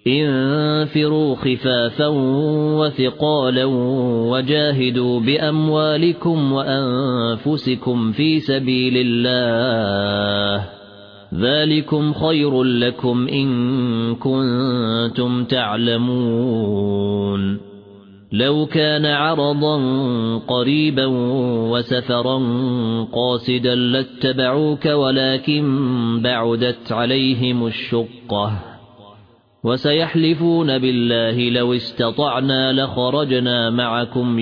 انفروا خفافا وثقالا وجاهدوا بأموالكم وأنفسكم في سبيل الله ذلكم خير لكم إن كنتم تعلمون لو كان عرضا قريبا وسفرا قاصدا لاتبعوك ولكن بعدت عليهم الشقة وسيحلفون بالله لو استطعنا لخرجنا معكم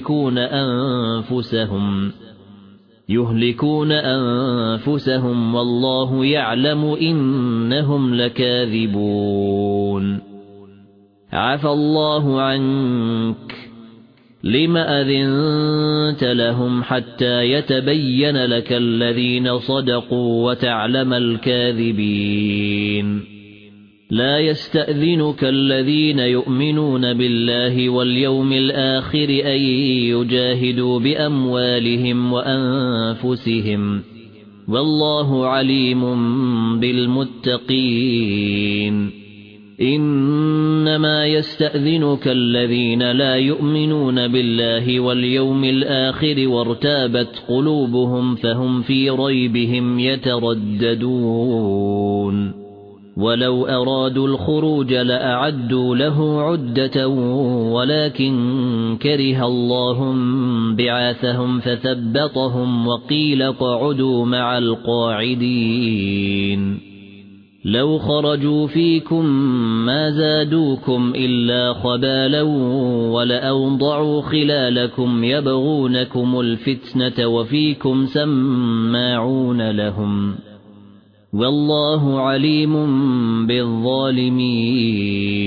يهلكون أنفسهم والله يعلم إنهم لكاذبون عفى الله عنك لم أذنت لهم حتى يتبين لك الذين صدقوا وتعلم الكاذبين لا يستأذنك الذين يؤمنون بالله واليوم الآخر أن يجاهدوا بأموالهم وأنفسهم والله عليم بالمتقين إنما يستأذنك الذين لا يؤمنون بالله واليوم الآخر وارتابت قلوبهم فهم في ريبهم يترددون ولو أرادوا الخروج لأعدوا له عدة ولكن كره الله بعاثهم فثبطهم وقيل اقعدوا مع القاعدين لو خرجوا فيكم ما زادوكم إلا خبالا ولأوضعوا خلالكم يبغونكم الفتنة وفيكم سماعون لهم والله عليم بالظالمين